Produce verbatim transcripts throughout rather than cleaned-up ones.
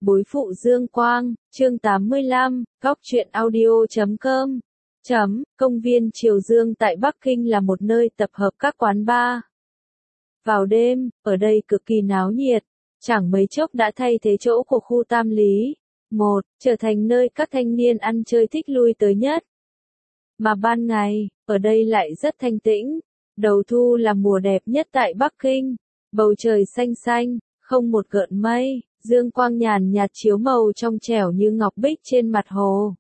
Bối phụ Dương Quang, chương tám mươi lăm, góc truyện audio chấm com. Chấm, công viên Triều Dương tại Bắc Kinh là một nơi tập hợp các quán bar. Vào đêm, ở đây cực kỳ náo nhiệt, chẳng mấy chốc đã thay thế chỗ của khu Tam Lý. Một, trở thành nơi các thanh niên ăn chơi thích lui tới nhất. Mà ban ngày, ở đây lại rất thanh tĩnh. Đầu thu là mùa đẹp nhất tại Bắc Kinh. Bầu trời xanh xanh, không một gợn mây, dương quang nhàn nhạt chiếu màu trong trẻo như ngọc bích trên mặt hồ.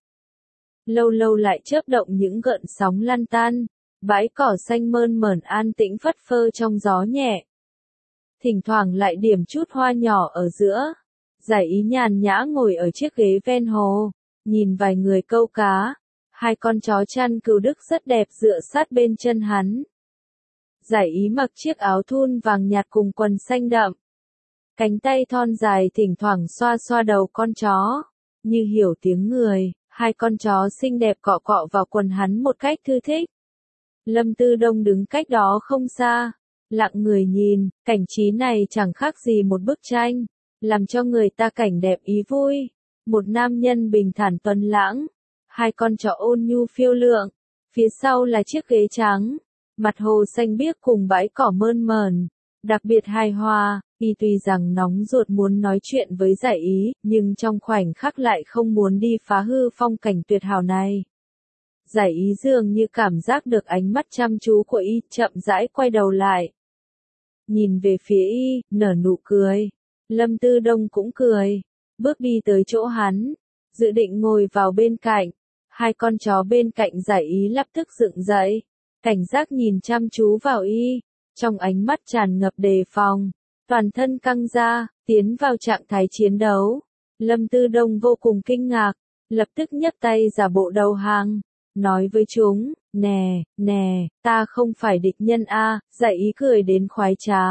Lâu lâu lại chớp động những gợn sóng lăn tăn, bãi cỏ xanh mơn mởn an tĩnh phất phơ trong gió nhẹ. Thỉnh thoảng lại điểm chút hoa nhỏ ở giữa. Giải Ý nhàn nhã ngồi ở chiếc ghế ven hồ, nhìn vài người câu cá. Hai con chó chăn cừu Đức rất đẹp dựa sát bên chân hắn. Giải Ý mặc chiếc áo thun vàng nhạt cùng quần xanh đậm. Cánh tay thon dài thỉnh thoảng xoa xoa đầu con chó. Như hiểu tiếng người, hai con chó xinh đẹp cọ cọ vào quần hắn một cách thư thích. Lâm Tư Đông đứng cách đó không xa, lặng người nhìn, cảnh trí này chẳng khác gì một bức tranh, làm cho người ta cảnh đẹp ý vui. Một nam nhân bình thản tuấn lãng, hai con chó ôn nhu phiêu lượng, phía sau là chiếc ghế trắng, mặt hồ xanh biếc cùng bãi cỏ mơn mởn, đặc biệt hài hòa. Y tuy rằng nóng ruột muốn nói chuyện với Giải Ý, nhưng trong khoảnh khắc lại không muốn đi phá hư phong cảnh tuyệt hảo này. Giải Ý dường như cảm giác được ánh mắt chăm chú của Y, chậm rãi quay đầu lại. Nhìn về phía Y, nở nụ cười. Lâm Tư Đông cũng cười, bước đi tới chỗ hắn, dự định ngồi vào bên cạnh. Hai con chó bên cạnh Giải Ý lập tức dựng dậy, cảnh giác nhìn chăm chú vào Y, trong ánh mắt tràn ngập đề phòng. Toàn thân căng ra, tiến vào trạng thái chiến đấu. Lâm Tư Đông vô cùng kinh ngạc, lập tức nhấc tay giả bộ đầu hàng, nói với chúng, nè, nè, ta không phải địch nhân a. Giải Ý cười đến khoái trá.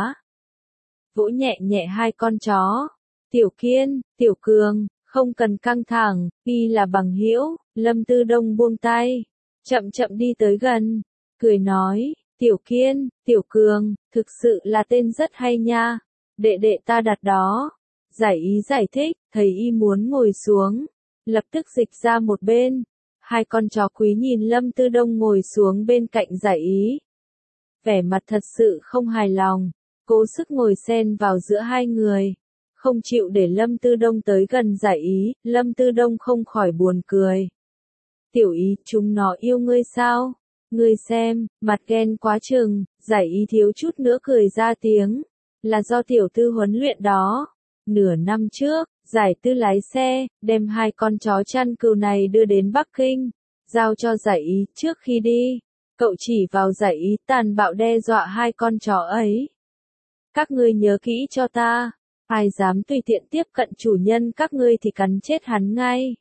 Vỗ nhẹ nhẹ hai con chó. Tiểu Kiên, Tiểu Cường, không cần căng thẳng, Y là bằng hữu. Lâm Tư Đông buông tay, chậm chậm đi tới gần, cười nói, Tiểu Kiên, Tiểu Cường, thực sự là tên rất hay nha. Đệ đệ ta đặt đó. Giải Ý giải thích, thấy Y muốn ngồi xuống, lập tức dịch ra một bên. Hai con chó quý nhìn Lâm Tư Đông ngồi xuống bên cạnh Giải Ý. Vẻ mặt thật sự không hài lòng, cố sức ngồi xen vào giữa hai người, không chịu để Lâm Tư Đông tới gần Giải Ý. Lâm Tư Đông không khỏi buồn cười. Tiểu Ý, chúng nó yêu ngươi sao? Ngươi xem, mặt ghen quá chừng. Giải Ý thiếu chút nữa cười ra tiếng. Là do tiểu tư huấn luyện đó. Nửa năm trước, Giải Tư lái xe, đem hai con chó chăn cừu này đưa đến Bắc Kinh, giao cho Giải Ý. Trước khi đi, cậu chỉ vào Giải Ý tàn bạo đe dọa hai con chó ấy. Các ngươi nhớ kỹ cho ta, ai dám tùy tiện tiếp cận chủ nhân các ngươi thì cắn chết hắn ngay.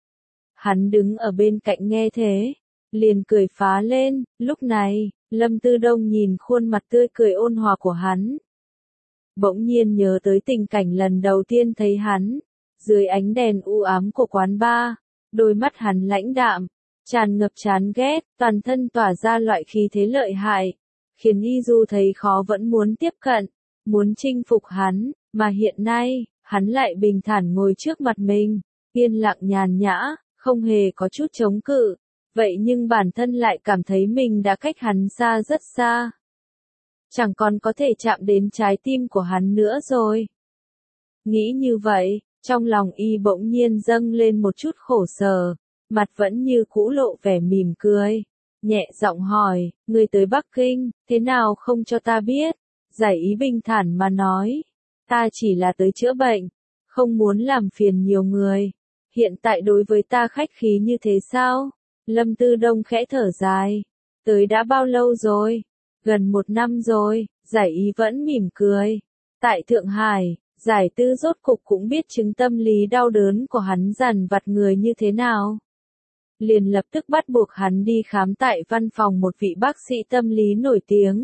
Hắn đứng ở bên cạnh nghe thế, liền cười phá lên. Lúc này, Lâm Tư Đông nhìn khuôn mặt tươi cười ôn hòa của hắn, bỗng nhiên nhớ tới tình cảnh lần đầu tiên thấy hắn, dưới ánh đèn u ám của quán bar, đôi mắt hắn lãnh đạm, tràn ngập chán ghét, toàn thân tỏa ra loại khí thế lợi hại, khiến Y dù thấy khó vẫn muốn tiếp cận, muốn chinh phục hắn, mà hiện nay, hắn lại bình thản ngồi trước mặt mình, yên lặng nhàn nhã, không hề có chút chống cự, vậy nhưng bản thân lại cảm thấy mình đã cách hắn xa rất xa. Chẳng còn có thể chạm đến trái tim của hắn nữa rồi. Nghĩ như vậy, trong lòng Y bỗng nhiên dâng lên một chút khổ sở, mặt vẫn như cũ lộ vẻ mỉm cười, nhẹ giọng hỏi, ngươi tới Bắc Kinh, thế nào không cho ta biết? Giải Ý bình thản mà nói, ta chỉ là tới chữa bệnh, không muốn làm phiền nhiều người. Hiện tại đối với ta khách khí như thế sao? Lâm Tư Đông khẽ thở dài, tới đã bao lâu rồi? Gần một năm rồi. Giải Ý vẫn mỉm cười. Tại Thượng Hải, Giải Tư rốt cục cũng biết chứng tâm lý đau đớn của hắn dằn vặt người như thế nào. Liền lập tức bắt buộc hắn đi khám tại văn phòng một vị bác sĩ tâm lý nổi tiếng.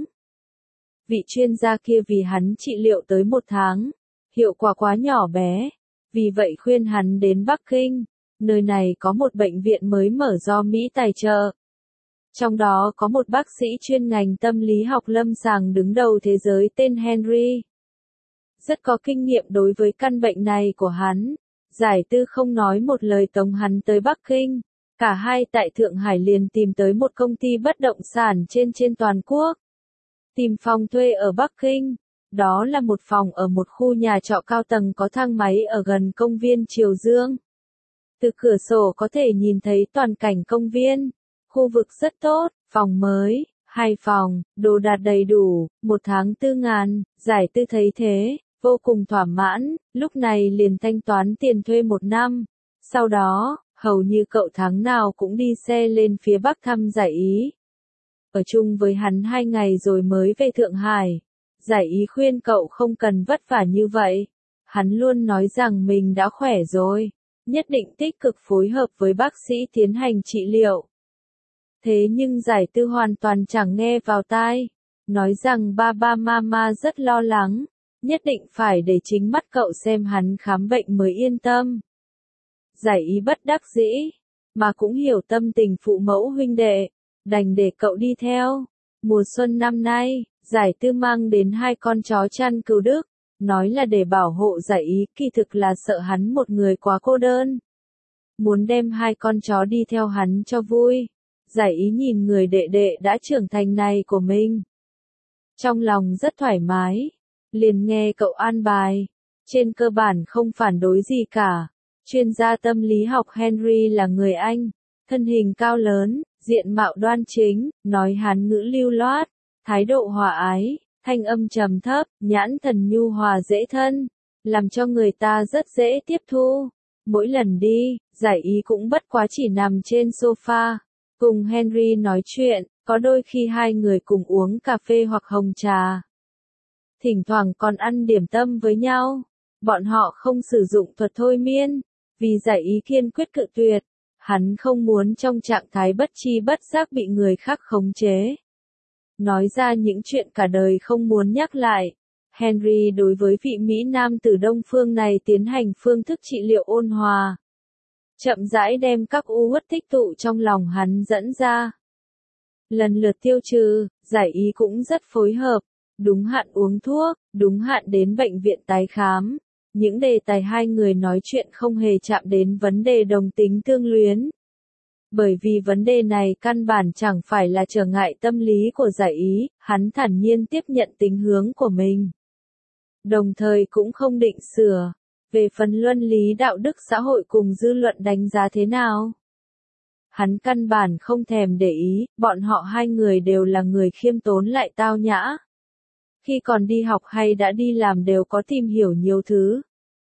Vị chuyên gia kia vì hắn trị liệu tới một tháng, hiệu quả quá nhỏ bé, vì vậy khuyên hắn đến Bắc Kinh, nơi này có một bệnh viện mới mở do Mỹ tài trợ. Trong đó có một bác sĩ chuyên ngành tâm lý học lâm sàng đứng đầu thế giới tên Henry. Rất có kinh nghiệm đối với căn bệnh này của hắn. Giải Tư không nói một lời tống hắn tới Bắc Kinh. Cả hai tại Thượng Hải liền tìm tới một công ty bất động sản trên trên toàn quốc. Tìm phòng thuê ở Bắc Kinh. Đó là một phòng ở một khu nhà trọ cao tầng có thang máy ở gần công viên Triều Dương. Từ cửa sổ có thể nhìn thấy toàn cảnh công viên. Khu vực rất tốt, phòng mới, hai phòng, đồ đạc đầy đủ, một tháng tư ngàn. Giải Tư thấy thế, vô cùng thỏa mãn, lúc này liền thanh toán tiền thuê một năm. Sau đó, hầu như cậu tháng nào cũng đi xe lên phía Bắc thăm Giải Ý. Ở chung với hắn hai ngày rồi mới về Thượng Hải. Giải Ý khuyên cậu không cần vất vả như vậy. Hắn luôn nói rằng mình đã khỏe rồi, nhất định tích cực phối hợp với bác sĩ tiến hành trị liệu. Thế nhưng Giải Tư hoàn toàn chẳng nghe vào tai, nói rằng ba ba mama rất lo lắng, nhất định phải để chính mắt cậu xem hắn khám bệnh mới yên tâm. Giải Ý bất đắc dĩ, mà cũng hiểu tâm tình phụ mẫu huynh đệ, đành để cậu đi theo. Mùa xuân năm nay, Giải Tư mang đến hai con chó chăn cừu Đức, nói là để bảo hộ Giải Ý, kỳ thực là sợ hắn một người quá cô đơn. Muốn đem hai con chó đi theo hắn cho vui. Giải Ý nhìn người đệ đệ đã trưởng thành này của mình. Trong lòng rất thoải mái, liền nghe cậu an bài, trên cơ bản không phản đối gì cả. Chuyên gia tâm lý học Henry là người Anh, thân hình cao lớn, diện mạo đoan chính, nói Hán ngữ lưu loát, thái độ hòa ái, thanh âm trầm thấp, nhãn thần nhu hòa dễ thân, làm cho người ta rất dễ tiếp thu. Mỗi lần đi, Giải Ý cũng bất quá chỉ nằm trên sofa, cùng Henry nói chuyện, có đôi khi hai người cùng uống cà phê hoặc hồng trà. Thỉnh thoảng còn ăn điểm tâm với nhau. Bọn họ không sử dụng thuật thôi miên, vì Giải Ý kiên quyết cự tuyệt. Hắn không muốn trong trạng thái bất tri bất giác bị người khác khống chế. Nói ra những chuyện cả đời không muốn nhắc lại. Henry đối với vị Mỹ Nam từ Đông Phương này tiến hành phương thức trị liệu ôn hòa. Chậm rãi đem các u uất tích tụ trong lòng hắn dẫn ra. Lần lượt tiêu trừ, Giải Ý cũng rất phối hợp. Đúng hạn uống thuốc, đúng hạn đến bệnh viện tái khám. Những đề tài hai người nói chuyện không hề chạm đến vấn đề đồng tính tương luyến. Bởi vì vấn đề này căn bản chẳng phải là trở ngại tâm lý của Giải Ý, hắn thản nhiên tiếp nhận tính hướng của mình. Đồng thời cũng không định sửa. Về phần luân lý đạo đức xã hội cùng dư luận đánh giá thế nào? Hắn căn bản không thèm để ý, bọn họ hai người đều là người khiêm tốn lại tao nhã. Khi còn đi học hay đã đi làm đều có tìm hiểu nhiều thứ.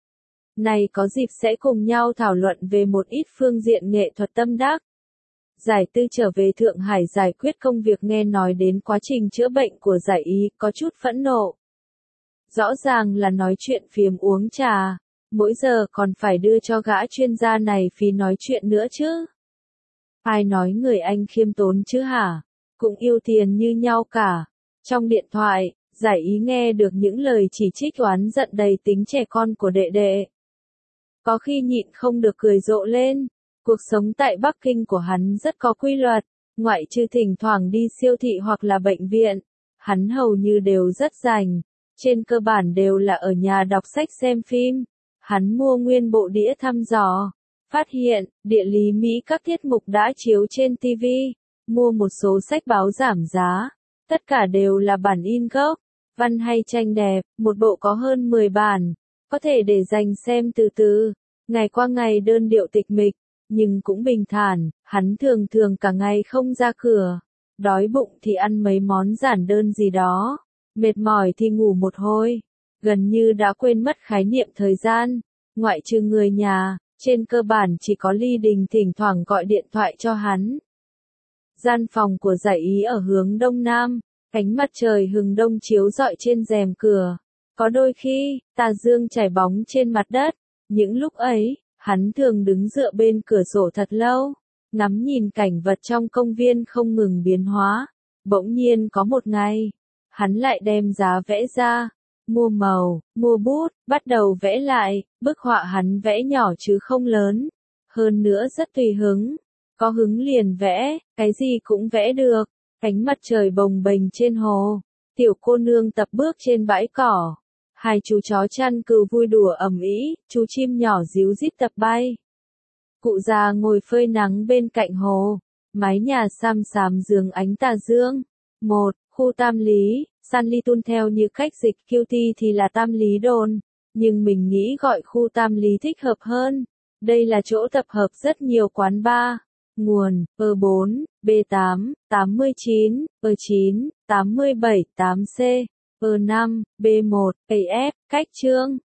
Này có dịp sẽ cùng nhau thảo luận về một ít phương diện nghệ thuật tâm đắc. Giải Tư trở về Thượng Hải giải quyết công việc, nghe nói đến quá trình chữa bệnh của Giải Ý, có chút phẫn nộ. Rõ ràng là nói chuyện phiếm uống trà, mỗi giờ còn phải đưa cho gã chuyên gia này phí nói chuyện nữa chứ. Ai nói người Anh khiêm tốn chứ hả? Cũng yêu tiền như nhau cả. Trong điện thoại, Giải Ý nghe được những lời chỉ trích oán giận đầy tính trẻ con của đệ đệ. Có khi nhịn không được cười rộ lên. Cuộc sống tại Bắc Kinh của hắn rất có quy luật, ngoại trừ thỉnh thoảng đi siêu thị hoặc là bệnh viện, hắn hầu như đều rất rảnh, trên cơ bản đều là ở nhà đọc sách xem phim. Hắn mua nguyên bộ đĩa thăm dò, phát hiện, địa lý Mỹ các tiết mục đã chiếu trên ti vi, mua một số sách báo giảm giá, tất cả đều là bản in gốc, văn hay tranh đẹp, một bộ có hơn mười bản, có thể để dành xem từ từ, ngày qua ngày đơn điệu tịch mịch. Nhưng cũng bình thản, hắn thường thường cả ngày không ra cửa. Đói bụng thì ăn mấy món giản đơn gì đó. Mệt mỏi thì ngủ một hồi. Gần như đã quên mất khái niệm thời gian. Ngoại trừ người nhà, trên cơ bản chỉ có Ly Đình thỉnh thoảng gọi điện thoại cho hắn. Gian phòng của Giải Ý ở hướng đông nam. Ánh mặt trời hừng đông chiếu rọi trên rèm cửa. Có đôi khi, tà dương chảy bóng trên mặt đất. Những lúc ấy, hắn thường đứng dựa bên cửa sổ thật lâu, ngắm nhìn cảnh vật trong công viên không ngừng biến hóa. Bỗng nhiên có một ngày, hắn lại đem giá vẽ ra, mua màu, mua bút, bắt đầu vẽ lại. Bức họa hắn vẽ nhỏ chứ không lớn, hơn nữa rất tùy hứng, có hứng liền vẽ, cái gì cũng vẽ được. Ánh mặt trời bồng bềnh trên hồ, tiểu cô nương tập bước trên bãi cỏ, Hai chú chó chăn cừu vui đùa ầm ĩ, chú chim nhỏ ríu rít tập bay. Cụ già ngồi phơi nắng bên cạnh hồ, mái nhà xăm xám dưới ánh tà dương. Một, khu Tam Lý, Sanli tuân theo như cách dịch Q T thì là Tam Lý đồn, nhưng mình nghĩ gọi khu Tam Lý thích hợp hơn. Đây là chỗ tập hợp rất nhiều quán bar. Nguồn, E bốn, B tám, tám mươi chín, E chín, tám mươi bảy, tám C, E năm, B một, A F, cách chương.